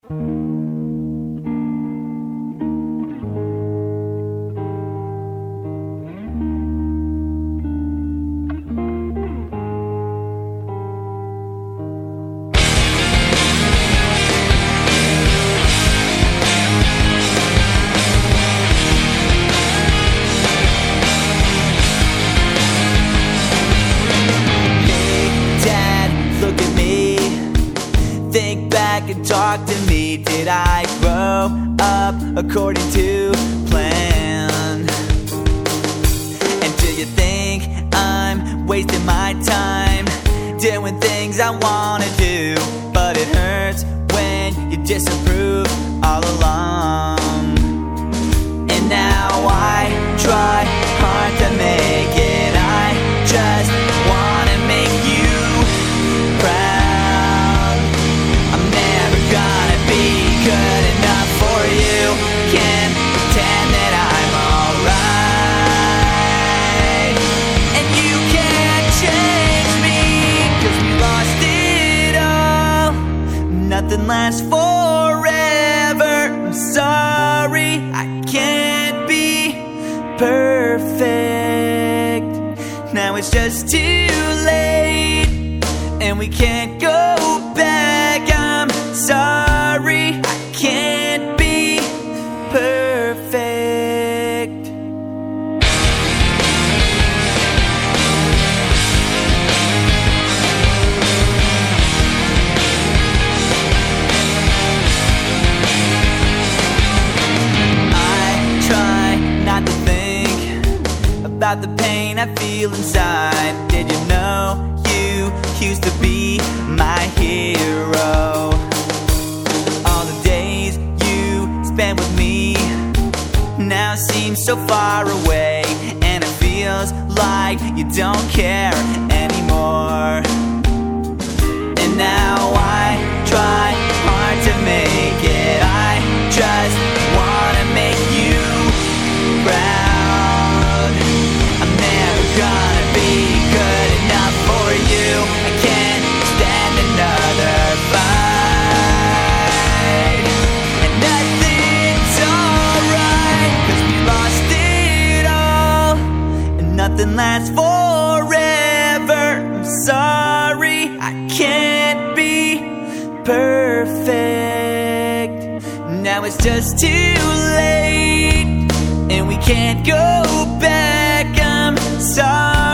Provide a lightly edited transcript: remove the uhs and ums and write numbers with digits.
And talk to me. Did I grow up according to plan? And do you think I'm wasting my time doing things I wanna do? But it hurts when you disapprove all along. And now I try hard to make it. I just wanna make you proud. Good enough for you. Can't pretend that I'm alright. And you can't change me, 'cause we lost it all. Nothing lasts forever. I'm sorry, I can't be perfect. Now it's just too late, and we can't go back. I'm sorry, I can't be perfect. I try not to think about the pain I feel inside. Did you know you used to be my hero? Spent with me now seems so far away, and it feels like you don't care anymore. And now I try hard to make it. I just wanna make you proud. I'm never gonna be good enough for you. I can't stand another fight. And nothing's alright, 'cause we lost it all. And nothing lasts forever. I'm sorry, I can't be perfect. Now it's just too late, and we can't go back. I'm sorry.